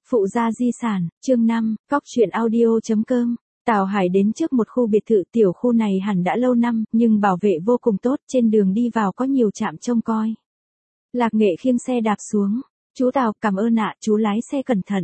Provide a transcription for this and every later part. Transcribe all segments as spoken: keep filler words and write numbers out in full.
Phụ gia di sản, chương năm, Cóc truyện audio.com. Tào Hải đến trước một khu biệt thự, tiểu khu này hẳn đã lâu năm, nhưng bảo vệ vô cùng tốt, trên đường đi vào có nhiều trạm trông coi. Lạc Nghệ khiêng xe đạp xuống, chú Tào, cảm ơn ạ, chú lái xe cẩn thận.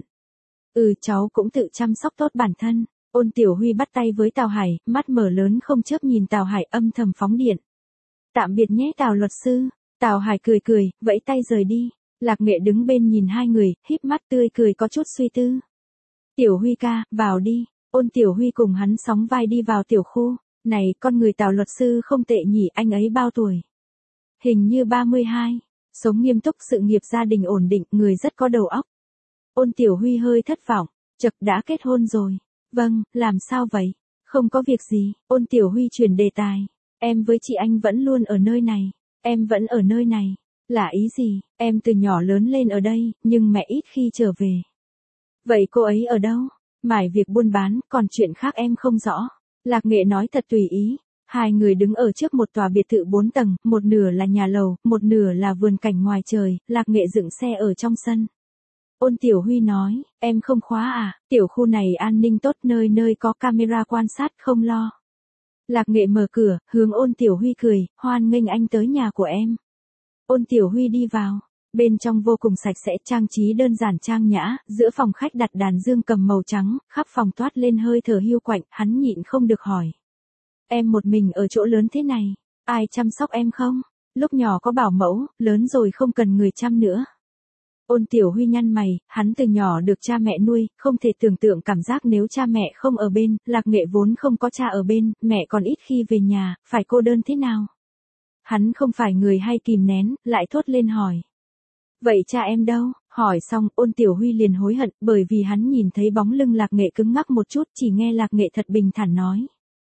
Ừ, cháu cũng tự chăm sóc tốt bản thân. Ôn Tiểu Huy bắt tay với Tào Hải, mắt mở lớn không chớp nhìn Tào Hải, âm thầm phóng điện. Tạm biệt nhé Tào luật sư. Tào Hải cười cười, vẫy tay rời đi. Lạc Nghệ đứng bên nhìn hai người, híp mắt tươi cười có chút suy tư. Tiểu Huy ca, vào đi. Ôn Tiểu Huy cùng hắn sóng vai đi vào tiểu khu. Này, con người Tào luật sư không tệ nhỉ, anh ấy bao tuổi? Hình như ba mươi hai. Sống nghiêm túc, sự nghiệp gia đình ổn định, người rất có đầu óc. Ôn Tiểu Huy hơi thất vọng, chật đã kết hôn rồi. Vâng, làm sao vậy? Không có việc gì. Ôn Tiểu Huy chuyển đề tài. Em với chị anh vẫn luôn ở nơi này. Em vẫn ở nơi này. Là ý gì? Em từ nhỏ lớn lên ở đây, nhưng mẹ ít khi trở về. Vậy cô ấy ở đâu? Mải việc buôn bán, còn chuyện khác em không rõ. Lạc Nghệ nói thật tùy ý. Hai người đứng ở trước một tòa biệt thự bốn tầng, một nửa là nhà lầu, một nửa là vườn cảnh ngoài trời. Lạc Nghệ dựng xe ở trong sân. Ôn Tiểu Huy nói, em không khóa à, tiểu khu này an ninh tốt, nơi nơi có camera quan sát, không lo. Lạc Nghệ mở cửa, hướng Ôn Tiểu Huy cười, hoan nghênh anh tới nhà của em. Ôn Tiểu Huy đi vào, bên trong vô cùng sạch sẽ, trang trí đơn giản trang nhã, giữa phòng khách đặt đàn dương cầm màu trắng, khắp phòng toát lên hơi thở hiu quạnh, hắn nhịn không được hỏi. Em một mình ở chỗ lớn thế này, ai chăm sóc em không? Lúc nhỏ có bảo mẫu, lớn rồi không cần người chăm nữa. Ôn Tiểu Huy nhăn mày, hắn từ nhỏ được cha mẹ nuôi, không thể tưởng tượng cảm giác nếu cha mẹ không ở bên. Lạc Nghệ vốn không có cha ở bên, mẹ còn ít khi về nhà, phải cô đơn thế nào? Hắn không phải người hay kìm nén, lại thốt lên hỏi. Vậy cha em đâu? Hỏi xong, Ôn Tiểu Huy liền hối hận, bởi vì hắn nhìn thấy bóng lưng Lạc Nghệ cứng ngắc một chút, chỉ nghe Lạc Nghệ thật bình thản nói.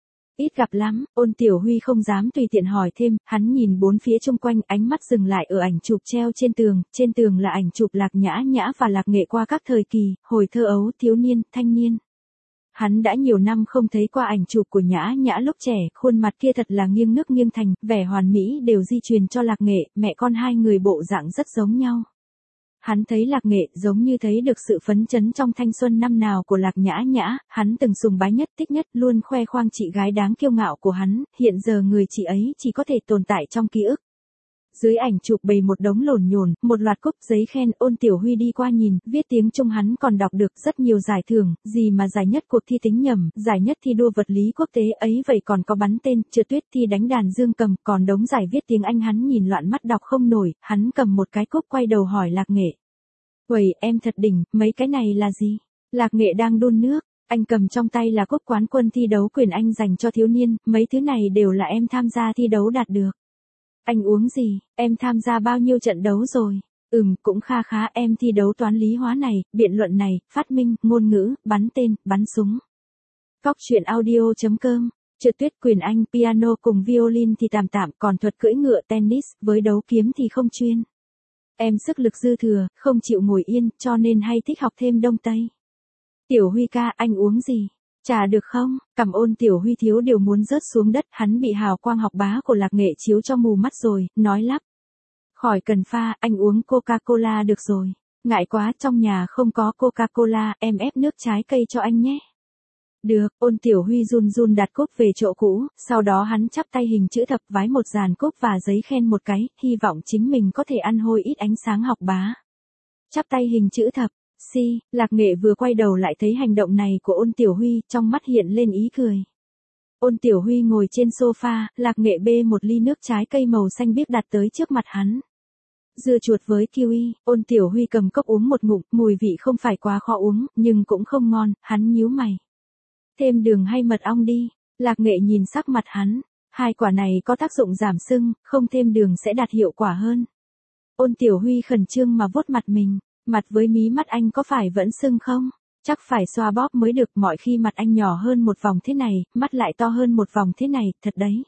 Ít gặp lắm. Ôn Tiểu Huy không dám tùy tiện hỏi thêm, hắn nhìn bốn phía xung quanh, ánh mắt dừng lại ở ảnh chụp treo trên tường, trên tường là ảnh chụp Lạc Nhã Nhã và Lạc Nghệ qua các thời kỳ, hồi thơ ấu, thiếu niên, thanh niên. Hắn đã nhiều năm không thấy qua ảnh chụp của Nhã Nhã lúc trẻ, khuôn mặt kia thật là nghiêng nước nghiêng thành, vẻ hoàn mỹ đều di truyền cho Lạc Nghệ, mẹ con hai người bộ dạng rất giống nhau. Hắn thấy Lạc Nghệ giống như thấy được sự phấn chấn trong thanh xuân năm nào của Lạc Nhã Nhã, hắn từng sùng bái nhất, thích nhất, luôn khoe khoang chị gái đáng kiêu ngạo của hắn, hiện giờ người chị ấy chỉ có thể tồn tại trong ký ức. Dưới ảnh chụp bày một đống lổn nhổn, một loạt cúp giấy khen. Ôn Tiểu Huy đi qua nhìn, viết tiếng Trung hắn còn đọc được rất nhiều giải thưởng, gì mà giải nhất cuộc thi tính nhẩm, giải nhất thi đua vật lý quốc tế ấy vậy còn có bắn tên, trượt tuyết thi đánh đàn dương cầm, còn đống giải viết tiếng Anh hắn nhìn loạn mắt đọc không nổi, hắn cầm một cái cúp quay đầu hỏi Lạc Nghệ. Uầy, em thật đỉnh, mấy cái này là gì? Lạc Nghệ đang đun nước, anh cầm trong tay là cúp quán quân thi đấu quyền Anh dành cho thiếu niên, mấy thứ này đều là em tham gia thi đấu đạt được. Anh uống gì, em tham gia bao nhiêu trận đấu rồi? Ừm, cũng kha khá, em thi đấu toán lý hóa này, biện luận này, phát minh, ngôn ngữ, bắn tên, bắn súng. Cóc truyện audio.com, trượt tuyết quyền Anh, piano cùng violin thì tạm tạm, còn thuật cưỡi ngựa, tennis, với đấu kiếm thì không chuyên. Em sức lực dư thừa, không chịu ngồi yên, cho nên hay thích học thêm Đông Tây. Tiểu Huy ca, anh uống gì? Trà được không? Cảm ơn. Tiểu Huy thiếu điều muốn rớt xuống đất, hắn bị hào quang học bá của Lạc Nghệ chiếu cho mù mắt rồi, nói lắp. Khỏi cần pha, anh uống Coca-Cola được rồi. Ngại quá, trong nhà không có Coca-Cola, em ép nước trái cây cho anh nhé. Được. Ôn Tiểu Huy run run đặt cúp về chỗ cũ, sau đó hắn chắp tay hình chữ thập vái một dàn cúp và giấy khen một cái, hy vọng chính mình có thể ăn hôi ít ánh sáng học bá. Chắp tay hình chữ thập. Si, Lạc Nghệ vừa quay đầu lại thấy hành động này của Ôn Tiểu Huy, trong mắt hiện lên ý cười. Ôn Tiểu Huy ngồi trên sofa, Lạc Nghệ bê một ly nước trái cây màu xanh biếc đặt tới trước mặt hắn. Dưa chuột với kiwi. Ôn Tiểu Huy cầm cốc uống một ngụm, mùi vị không phải quá khó uống, nhưng cũng không ngon, hắn nhíu mày. Thêm đường hay mật ong đi. Lạc Nghệ nhìn sắc mặt hắn, hai quả này có tác dụng giảm sưng, không thêm đường sẽ đạt hiệu quả hơn. Ôn Tiểu Huy khẩn trương mà vuốt mặt mình. Mặt với mí mắt anh có phải vẫn sưng không? Chắc phải xoa bóp mới được, mọi khi mặt anh nhỏ hơn một vòng thế này, mắt lại to hơn một vòng thế này, thật đấy.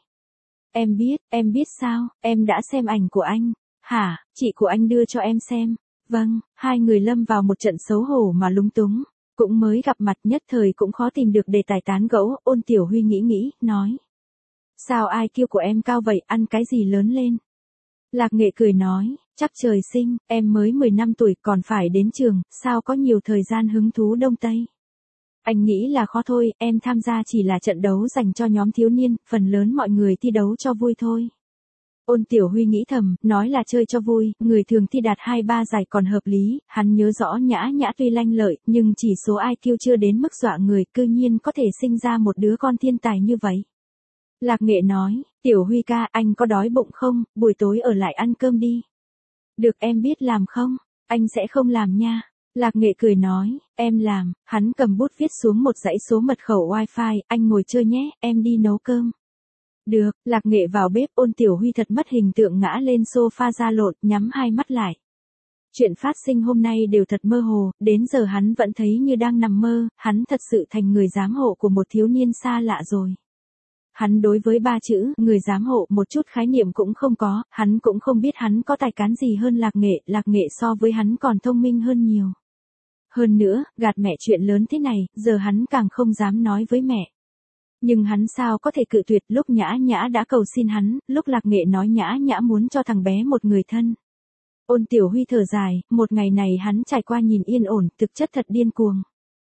Em biết, em biết sao, em đã xem ảnh của anh. Hả, chị của anh đưa cho em xem. Vâng, hai người lâm vào một trận xấu hổ mà lúng túng. Cũng mới gặp mặt nhất thời cũng khó tìm được đề tài tán gẫu. Ôn Tiểu Huy nghĩ nghĩ, nói. Sao ai kêu của em cao vậy, ăn cái gì lớn lên? Lạc Nghệ cười nói, Chắc trời sinh, em mới mười lăm tuổi còn phải đến trường, sao có nhiều thời gian hứng thú Đông Tây. Anh nghĩ là khó thôi, em tham gia chỉ là trận đấu dành cho nhóm thiếu niên, phần lớn mọi người thi đấu cho vui thôi. Ôn Tiểu Huy nghĩ thầm, nói là chơi cho vui, người thường thi đạt hai ba giải còn hợp lý, hắn nhớ rõ Nhã Nhã tuy lanh lợi, nhưng chỉ số i kiu chưa đến mức dọa người, cư nhiên có thể sinh ra một đứa con thiên tài như vậy. Lạc Nghệ nói, Tiểu Huy ca, anh có đói bụng không, buổi tối ở lại ăn cơm đi. Được, em biết làm không? Anh sẽ không làm nha. Lạc Nghệ cười nói, em làm, hắn cầm bút viết xuống một dãy số mật khẩu wifi, anh ngồi chơi nhé, em đi nấu cơm. Được, Lạc Nghệ vào bếp, Ôn Tiểu Huy thật mất hình tượng ngã lên sofa ra lộn, nhắm hai mắt lại. Chuyện phát sinh hôm nay đều thật mơ hồ, đến giờ hắn vẫn thấy như đang nằm mơ, hắn thật sự thành người giám hộ của một thiếu niên xa lạ rồi. Hắn đối với ba chữ, người giám hộ, một chút khái niệm cũng không có, hắn cũng không biết hắn có tài cán gì hơn Lạc Nghệ, Lạc Nghệ so với hắn còn thông minh hơn nhiều. Hơn nữa, gạt mẹ chuyện lớn thế này, giờ hắn càng không dám nói với mẹ. Nhưng hắn sao có thể cự tuyệt, lúc Nhã Nhã đã cầu xin hắn, lúc Lạc Nghệ nói Nhã Nhã muốn cho thằng bé một người thân. Ôn Tiểu Huy thở dài, một ngày này hắn trải qua nhìn yên ổn, thực chất thật điên cuồng.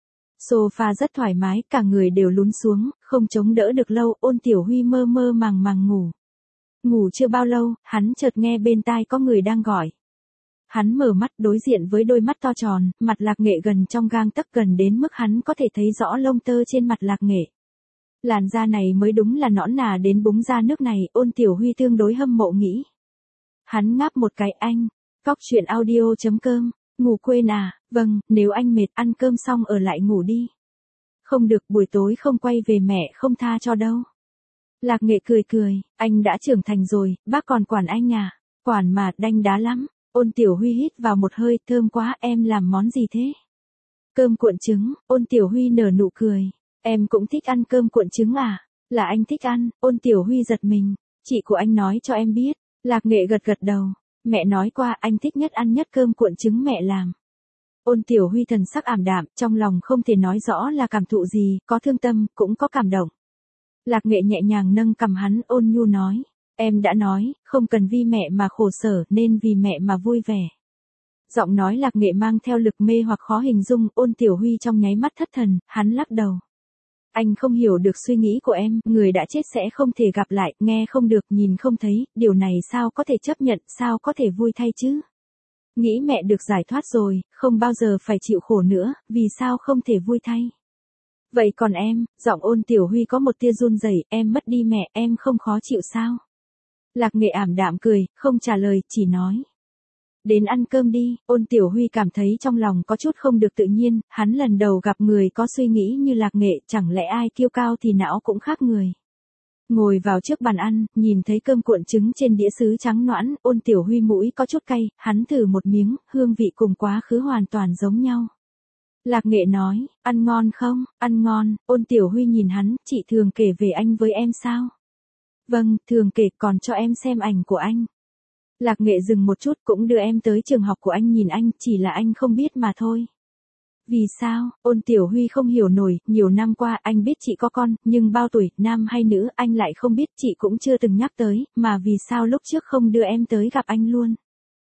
Sofa rất thoải mái, cả người đều lún xuống, không chống đỡ được lâu, Ôn Tiểu Huy mơ mơ màng màng ngủ. Ngủ chưa bao lâu, hắn chợt nghe bên tai có người đang gọi. Hắn mở mắt đối diện với đôi mắt to tròn, mặt Lạc Nghệ gần trong gang tấc, gần đến mức hắn có thể thấy rõ lông tơ trên mặt Lạc Nghệ. Làn da này mới đúng là nõn nà đến búng ra nước này, Ôn Tiểu Huy tương đối hâm mộ nghĩ. Hắn ngáp một cái, anh, Cóc Truyện Audio chấm com, ngủ quên à, vâng, nếu anh mệt ăn cơm xong ở lại ngủ đi. Không được, buổi tối không quay về mẹ không tha cho đâu. Lạc Nghệ cười cười, anh đã trưởng thành rồi, bác còn quản anh à, quản mà, đanh đá lắm. Ôn Tiểu Huy hít vào một hơi, thơm quá, em làm món gì thế? Cơm cuộn trứng, Ôn Tiểu Huy nở nụ cười. Em cũng thích ăn cơm cuộn trứng à? Là anh thích ăn, Ôn Tiểu Huy giật mình. Chị của anh nói cho em biết. Lạc Nghệ gật gật đầu. Mẹ nói qua anh thích nhất ăn nhất cơm cuộn trứng mẹ làm. Ôn Tiểu Huy thần sắc ảm đạm, trong lòng không thể nói rõ là cảm thụ gì, có thương tâm, cũng có cảm động. Lạc Nghệ nhẹ nhàng nâng cằm hắn, ôn nhu nói. Em đã nói, không cần vì mẹ mà khổ sở, nên vì mẹ mà vui vẻ. Giọng nói Lạc Nghệ mang theo lực mê hoặc khó hình dung, Ôn Tiểu Huy trong nháy mắt thất thần, hắn lắc đầu. Anh không hiểu được suy nghĩ của em, người đã chết sẽ không thể gặp lại, nghe không được, nhìn không thấy, điều này sao có thể chấp nhận, sao có thể vui thay chứ? Nghĩ mẹ được giải thoát rồi, không bao giờ phải chịu khổ nữa, vì sao không thể vui thay? Vậy còn em, giọng Ôn Tiểu Huy có một tia run rẩy, em mất đi mẹ, em không khó chịu sao? Lạc Nghệ ảm đạm cười, không trả lời, chỉ nói. Đến ăn cơm đi, Ôn Tiểu Huy cảm thấy trong lòng có chút không được tự nhiên, hắn lần đầu gặp người có suy nghĩ như Lạc Nghệ, chẳng lẽ ai kiêu cao thì não cũng khác người. Ngồi vào trước bàn ăn, nhìn thấy cơm cuộn trứng trên đĩa sứ trắng nõn, Ôn Tiểu Huy mũi có chút cay, hắn thử một miếng, hương vị cùng quá khứ hoàn toàn giống nhau. Lạc Nghệ nói, ăn ngon không, ăn ngon, Ôn Tiểu Huy nhìn hắn, chị thường kể về anh với em sao? Vâng, thường kể, còn cho em xem ảnh của anh. Lạc Nghệ dừng một chút, cũng đưa em tới trường học của anh nhìn anh, chỉ là anh không biết mà thôi. Vì sao? Ôn Tiểu Huy không hiểu nổi, nhiều năm qua anh biết chị có con, nhưng bao tuổi, nam hay nữ, anh lại không biết, chị cũng chưa từng nhắc tới, mà vì sao lúc trước không đưa em tới gặp anh luôn?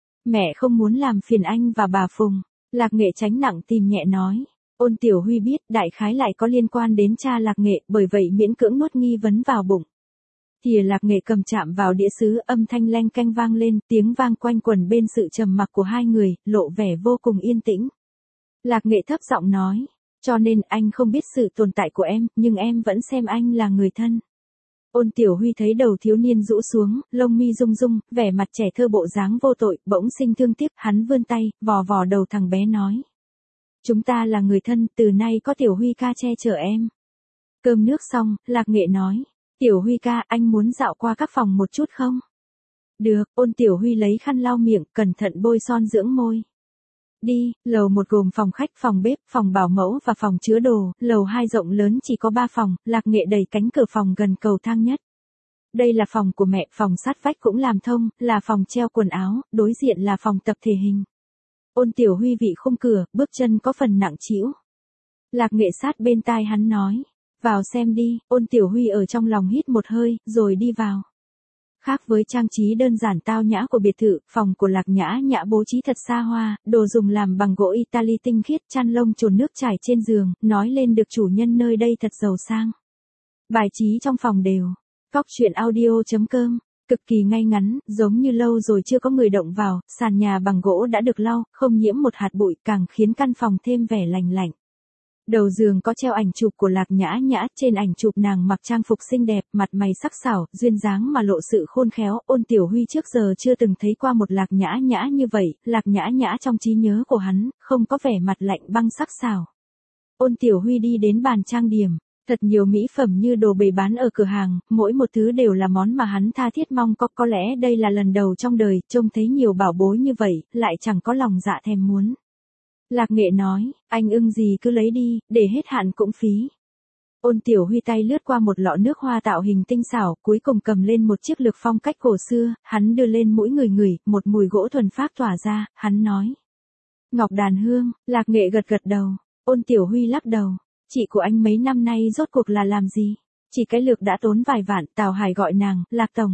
Mẹ không muốn làm phiền anh và bà Phùng. Lạc Nghệ tránh nặng tìm nhẹ nói. Ôn Tiểu Huy biết, đại khái lại có liên quan đến cha Lạc Nghệ, bởi vậy miễn cưỡng nuốt nghi vấn vào bụng. Thìa Lạc Nghệ cầm chạm vào đĩa sứ, âm thanh leng keng vang lên, tiếng vang quanh quẩn bên sự trầm mặc của hai người, lộ vẻ vô cùng yên tĩnh. Lạc Nghệ thấp giọng nói, cho nên anh không biết sự tồn tại của em, nhưng em vẫn xem anh là người thân. Ôn Tiểu Huy thấy đầu thiếu niên rũ xuống, lông mi rung rung, vẻ mặt trẻ thơ bộ dáng vô tội, bỗng sinh thương tiếc, hắn vươn tay, vò vò đầu thằng bé nói. Chúng ta là người thân, từ nay có Tiểu Huy ca che chở em. Cơm nước xong, Lạc Nghệ nói. Tiểu Huy ca, anh muốn dạo qua các phòng một chút không? Được, Ôn Tiểu Huy lấy khăn lau miệng, cẩn thận bôi son dưỡng môi. Đi, lầu một gồm phòng khách, phòng bếp, phòng bảo mẫu và phòng chứa đồ, lầu hai rộng lớn chỉ có ba phòng, Lạc Nghệ đẩy cánh cửa phòng gần cầu thang nhất. Đây là phòng của mẹ, phòng sát vách cũng làm thông, là phòng treo quần áo, đối diện là phòng tập thể hình. Ôn Tiểu Huy vị khung cửa, bước chân có phần nặng trĩu. Lạc Nghệ sát bên tai hắn nói. Vào xem đi, Ôn Tiểu Huy ở trong lòng hít một hơi, rồi đi vào. Khác với trang trí đơn giản tao nhã của biệt thự, phòng của Lạc Nhã Nhã bố trí thật xa hoa, đồ dùng làm bằng gỗ Italy tinh khiết, chăn lông chồn nước trải trên giường, nói lên được chủ nhân nơi đây thật giàu sang. Bài trí trong phòng đều. Góc truyện audio.com. Cực kỳ ngay ngắn, giống như lâu rồi chưa có người động vào, sàn nhà bằng gỗ đã được lau, không nhiễm một hạt bụi, càng khiến căn phòng thêm vẻ lành lạnh. Đầu giường có treo ảnh chụp của Lạc Nhã Nhã, trên ảnh chụp nàng mặc trang phục xinh đẹp, mặt mày sắc sảo, duyên dáng mà lộ sự khôn khéo. Ôn Tiểu Huy trước giờ chưa từng thấy qua một Lạc Nhã Nhã như vậy, Lạc Nhã Nhã trong trí nhớ của hắn, không có vẻ mặt lạnh băng sắc sảo. Ôn Tiểu Huy đi đến bàn trang điểm, thật nhiều mỹ phẩm như đồ bày bán ở cửa hàng, mỗi một thứ đều là món mà hắn tha thiết mong có. Có lẽ đây là lần đầu trong đời, trông thấy nhiều bảo bối như vậy, lại chẳng có lòng dạ thèm muốn. Lạc Nghệ nói, anh ưng gì cứ lấy đi, để hết hạn cũng phí. Ôn Tiểu Huy tay lướt qua một lọ nước hoa tạo hình tinh xảo, cuối cùng cầm lên một chiếc lược phong cách cổ xưa, hắn đưa lên mũi người ngửi, một mùi gỗ thuần phác tỏa ra, hắn nói. Ngọc đàn hương. Lạc Nghệ gật gật đầu. Ôn Tiểu Huy lắc đầu. Chị của anh mấy năm nay rốt cuộc là làm gì? Chỉ cái lược đã tốn vài vạn, Tào Hải gọi nàng, Lạc Tổng.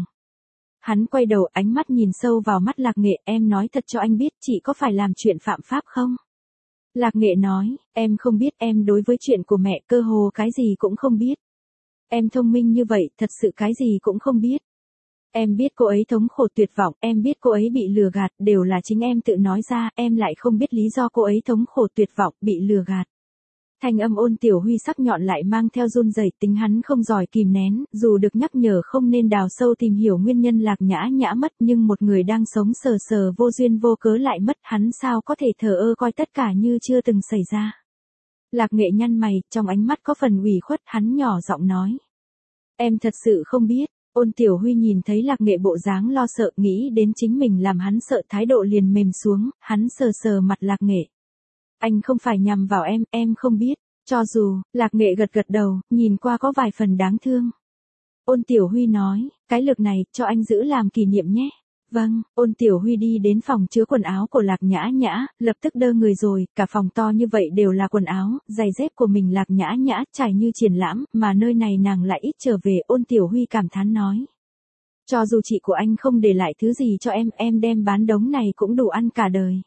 Hắn quay đầu, ánh mắt nhìn sâu vào mắt Lạc Nghệ, em nói thật cho anh biết, chị có phải làm chuyện phạm pháp không? Lạc Nghệ nói, em không biết, em đối với chuyện của mẹ cơ hồ cái gì cũng không biết. Em thông minh như vậy, thật sự cái gì cũng không biết. Em biết cô ấy thống khổ tuyệt vọng, em biết cô ấy bị lừa gạt, đều là chính em tự nói ra, em lại không biết lý do cô ấy thống khổ tuyệt vọng, bị lừa gạt. Thanh âm Ôn Tiểu Huy sắc nhọn lại mang theo run rẩy, tính hắn không giỏi kìm nén, dù được nhắc nhở không nên đào sâu tìm hiểu nguyên nhân Lạc Nhã Nhã mất, nhưng một người đang sống sờ sờ vô duyên vô cớ lại mất, hắn sao có thể thờ ơ coi tất cả như chưa từng xảy ra. Lạc Nghệ nhăn mày, trong ánh mắt có phần ủy khuất, hắn nhỏ giọng nói. Em thật sự không biết. Ôn Tiểu Huy nhìn thấy Lạc Nghệ bộ dáng lo sợ, nghĩ đến chính mình làm hắn sợ, thái độ liền mềm xuống, hắn sờ sờ mặt Lạc Nghệ. Anh không phải nhằm vào em, em không biết. Cho dù, Lạc Nghệ gật gật đầu, nhìn qua có vài phần đáng thương. Ôn Tiểu Huy nói, cái lược này, cho anh giữ làm kỷ niệm nhé. Vâng, Ôn Tiểu Huy đi đến phòng chứa quần áo của Lạc Nhã Nhã, lập tức đơ người rồi, cả phòng to như vậy đều là quần áo, giày dép của mình Lạc Nhã Nhã trải như triển lãm, mà nơi này nàng lại ít trở về. Ôn Tiểu Huy cảm thán nói. Cho dù chị của anh không để lại thứ gì cho em, em đem bán đống này cũng đủ ăn cả đời.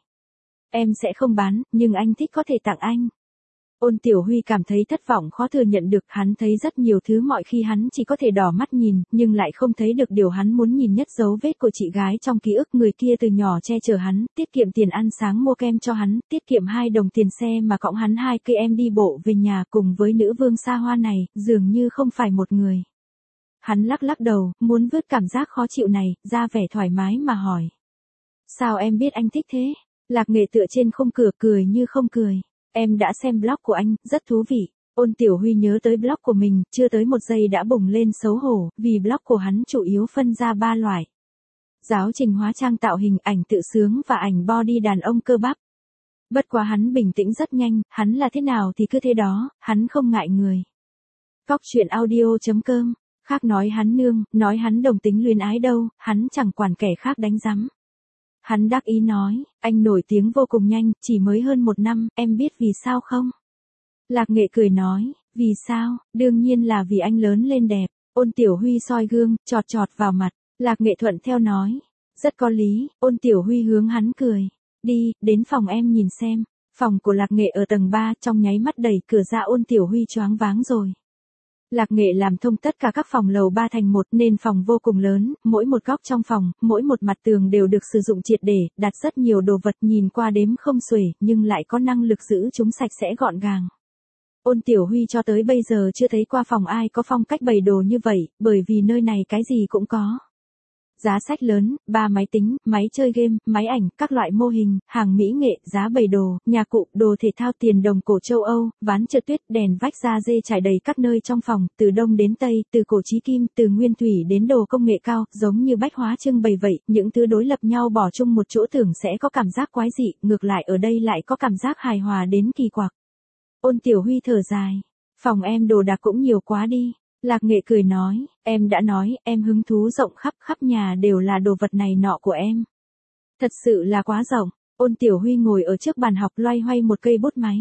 Em sẽ không bán, nhưng anh thích có thể tặng anh. Ôn Tiểu Huy cảm thấy thất vọng khó thừa nhận được, hắn thấy rất nhiều thứ mọi khi hắn chỉ có thể đỏ mắt nhìn, nhưng lại không thấy được điều hắn muốn nhìn nhất, dấu vết của chị gái trong ký ức, người kia từ nhỏ che chở hắn, tiết kiệm tiền ăn sáng mua kem cho hắn, tiết kiệm hai đồng tiền xe mà cõng hắn hai cây em đi bộ về nhà, cùng với nữ vương xa hoa này, dường như không phải một người. Hắn lắc lắc đầu, muốn vứt cảm giác khó chịu này, ra vẻ thoải mái mà hỏi. Sao em biết anh thích thế? Lạc Nghệ tựa trên khung cửa cười như không cười. Em đã xem blog của anh, rất thú vị. Ôn Tiểu Huy nhớ tới blog của mình, chưa tới một giây đã bùng lên xấu hổ, vì blog của hắn chủ yếu phân ra ba loại. Giáo trình hóa trang tạo hình, ảnh tự sướng và ảnh body đàn ông cơ bắp. Bất quá hắn bình tĩnh rất nhanh, hắn là thế nào thì cứ thế đó, hắn không ngại người. Góc truyện audio.com, khác nói hắn nương, nói hắn đồng tính luyến ái đâu, hắn chẳng quản kẻ khác đánh rắm. Hắn đắc ý nói, anh nổi tiếng vô cùng nhanh, chỉ mới hơn một năm, em biết vì sao không? Lạc Nghệ cười nói, vì sao, đương nhiên là vì anh lớn lên đẹp. Ôn Tiểu Huy soi gương, chọt chọt vào mặt, Lạc Nghệ thuận theo nói, rất có lý. Ôn Tiểu Huy hướng hắn cười, đi, đến phòng em nhìn xem. Phòng của Lạc Nghệ ở tầng ba, trong nháy mắt đẩy cửa ra Ôn Tiểu Huy choáng váng rồi. Lạc Nghệ làm thông tất cả các phòng lầu ba thành một nên phòng vô cùng lớn, mỗi một góc trong phòng, mỗi một mặt tường đều được sử dụng triệt để, đặt rất nhiều đồ vật nhìn qua đếm không xuể, nhưng lại có năng lực giữ chúng sạch sẽ gọn gàng. Ôn Tiểu Huy cho tới bây giờ chưa thấy qua phòng ai có phong cách bày đồ như vậy, bởi vì nơi này cái gì cũng có. Giá sách lớn, ba máy tính, máy chơi game, máy ảnh, các loại mô hình, hàng mỹ nghệ, giá bày đồ, nhà cụ, đồ thể thao, tiền đồng cổ châu Âu, ván trượt tuyết, đèn vách da dê trải đầy các nơi trong phòng, từ đông đến tây, từ cổ chí kim, từ nguyên thủy đến đồ công nghệ cao, giống như bách hóa trưng bày vậy, những thứ đối lập nhau bỏ chung một chỗ tưởng sẽ có cảm giác quái dị, ngược lại ở đây lại có cảm giác hài hòa đến kỳ quặc. Ôn Tiểu Huy thở dài, phòng em đồ đạc cũng nhiều quá đi. Lạc Nghệ cười nói, em đã nói, em hứng thú rộng khắp khắp nhà đều là đồ vật này nọ của em. Thật sự là quá rộng. Ôn Tiểu Huy ngồi ở trước bàn học loay hoay một cây bút máy.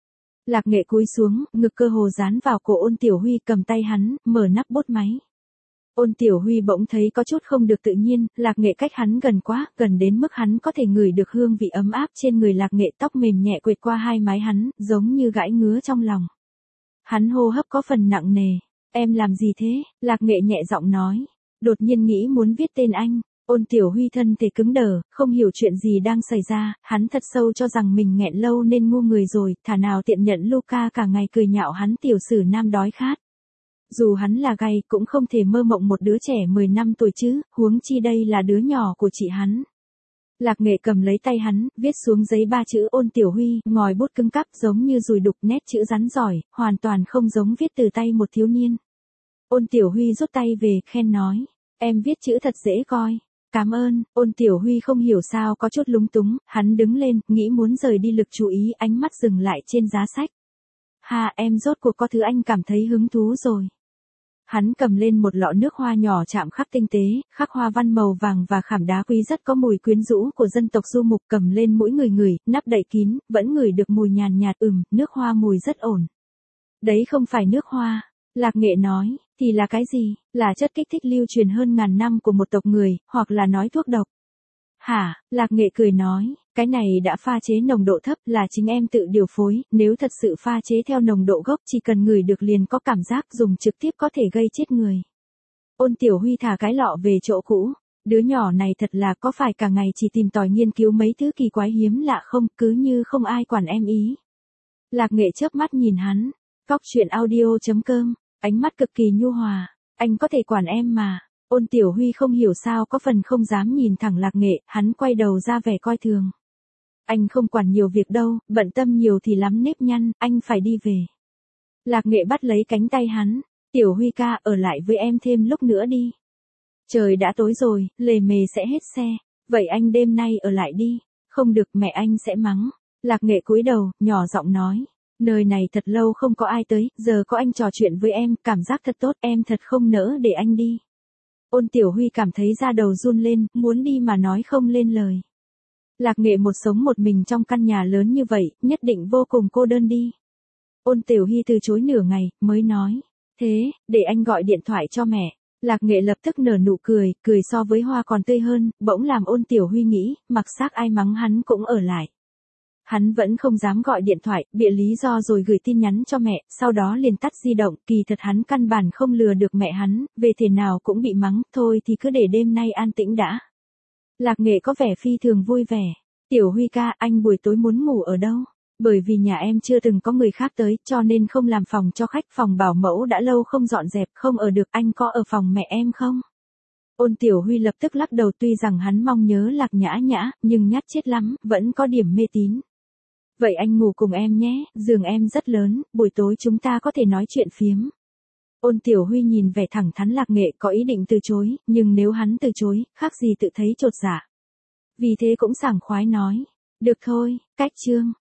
Lạc Nghệ cúi xuống, ngực cơ hồ dán vào cổ Ôn Tiểu Huy, cầm tay hắn, mở nắp bút máy. Ôn Tiểu Huy bỗng thấy có chút không được tự nhiên, Lạc Nghệ cách hắn gần quá, gần đến mức hắn có thể ngửi được hương vị ấm áp trên người Lạc Nghệ, tóc mềm nhẹ quệt qua hai mái hắn, giống như gãi ngứa trong lòng. Hắn hô hấp có phần nặng nề. Em làm gì thế? Lạc Nghệ nhẹ giọng nói. Đột nhiên nghĩ muốn viết tên anh. Ôn Tiểu Huy thân thể cứng đờ, không hiểu chuyện gì đang xảy ra, hắn thật sâu cho rằng mình nghẹn lâu nên ngu người rồi, thà nào tiện nhận Luca cả ngày cười nhạo hắn tiểu sử nam đói khát. Dù hắn là gay cũng không thể mơ mộng một đứa trẻ mười năm tuổi chứ, huống chi đây là đứa nhỏ của chị hắn. Lạc Nghệ cầm lấy tay hắn, viết xuống giấy ba chữ Ôn Tiểu Huy, ngòi bút cứng cắp giống như dùi đục, nét chữ rắn giỏi, hoàn toàn không giống viết từ tay một thiếu niên. Ôn Tiểu Huy rút tay về, khen nói, em viết chữ thật dễ coi. Cảm ơn. Ôn Tiểu Huy không hiểu sao có chút lúng túng, hắn đứng lên, nghĩ muốn rời đi lực chú ý, ánh mắt dừng lại trên giá sách. Ha, em rốt cuộc có thứ anh cảm thấy hứng thú rồi. Hắn cầm lên một lọ nước hoa nhỏ chạm khắc tinh tế, khắc hoa văn màu vàng và khảm đá quý rất có mùi quyến rũ của dân tộc du mục, cầm lên mũi người ngửi, nắp đậy kín, vẫn ngửi được mùi nhàn nhạt, ừm, nước hoa mùi rất ổn. Đấy không phải nước hoa. Lạc Nghệ nói, thì là cái gì? Là chất kích thích lưu truyền hơn ngàn năm của một tộc người, hoặc là nói thuốc độc. Hả? Lạc Nghệ cười nói, cái này đã pha chế nồng độ thấp, là chính em tự điều phối, nếu thật sự pha chế theo nồng độ gốc chỉ cần ngửi được liền có cảm giác, dùng trực tiếp có thể gây chết người. Ôn Tiểu Huy thả cái lọ về chỗ cũ, đứa nhỏ này thật là có phải cả ngày chỉ tìm tòi nghiên cứu mấy thứ kỳ quái hiếm lạ không, cứ như không ai quản em ý. Lạc Nghệ chớp mắt nhìn hắn, Cóc truyện audio chấm com, ánh mắt cực kỳ nhu hòa, anh có thể quản em mà. Ôn Tiểu Huy không hiểu sao có phần không dám nhìn thẳng Lạc Nghệ, hắn quay đầu ra vẻ coi thường. Anh không quản nhiều việc đâu, bận tâm nhiều thì lắm nếp nhăn, anh phải đi về. Lạc Nghệ bắt lấy cánh tay hắn, Tiểu Huy ca, ở lại với em thêm lúc nữa đi. Trời đã tối rồi, lề mề sẽ hết xe, vậy anh đêm nay ở lại đi, không được mẹ anh sẽ mắng. Lạc Nghệ cúi đầu, nhỏ giọng nói. Nơi này thật lâu không có ai tới, giờ có anh trò chuyện với em, cảm giác thật tốt, em thật không nỡ để anh đi. Ôn Tiểu Huy cảm thấy da đầu run lên, muốn đi mà nói không lên lời. Lạc Nghệ một sống một mình trong căn nhà lớn như vậy, nhất định vô cùng cô đơn đi. Ôn Tiểu Huy từ chối nửa ngày, mới nói, thế, để anh gọi điện thoại cho mẹ. Lạc Nghệ lập tức nở nụ cười, cười so với hoa còn tươi hơn, bỗng làm Ôn Tiểu Huy nghĩ, mặc xác ai mắng hắn cũng ở lại. Hắn vẫn không dám gọi điện thoại, bịa lý do rồi gửi tin nhắn cho mẹ, sau đó liền tắt di động, kỳ thật hắn căn bản không lừa được mẹ hắn, về thể nào cũng bị mắng, thôi thì cứ để đêm nay an tĩnh đã. Lạc Nghệ có vẻ phi thường vui vẻ. Tiểu Huy ca, anh buổi tối muốn ngủ ở đâu? Bởi vì nhà em chưa từng có người khác tới, cho nên không làm phòng cho khách, phòng bảo mẫu đã lâu không dọn dẹp, không ở được, anh có ở phòng mẹ em không? Ôn Tiểu Huy lập tức lắc đầu, tuy rằng hắn mong nhớ Lạc Nhã Nhã, nhưng nhát chết lắm, vẫn có điểm mê tín. Vậy anh ngủ cùng em nhé, giường em rất lớn, buổi tối chúng ta có thể nói chuyện phiếm. Ôn Tiểu Huy nhìn vẻ thẳng thắn Lạc Nghệ, có ý định từ chối, nhưng nếu hắn từ chối, khác gì tự thấy chột dạ. Vì thế cũng sảng khoái nói, được thôi, cách chương.